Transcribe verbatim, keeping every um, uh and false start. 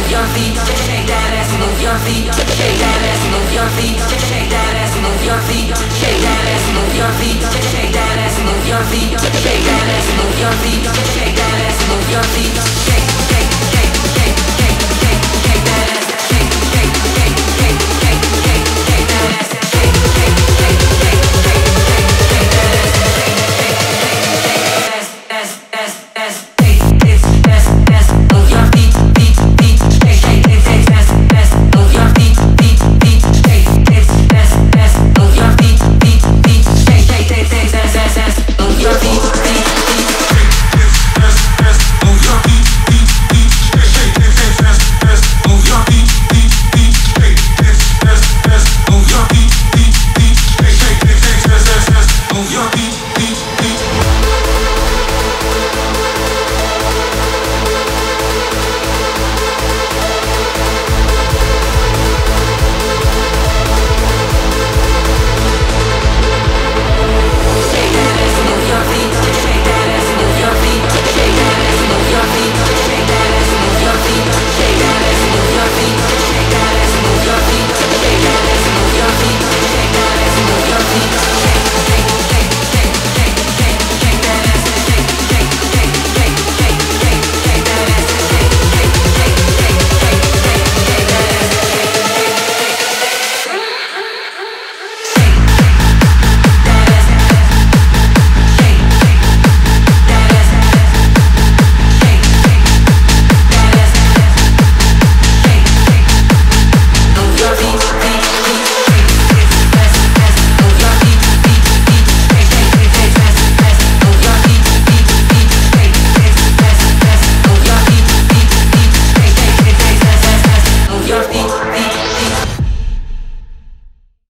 your feet, shake that ass, move your feet, shake that ass, move your feet, shake that ass, move your feet, shake that ass, move your feet, shake that ass, move your feet, shake that ass, move your feet, shake that ass, move your feet.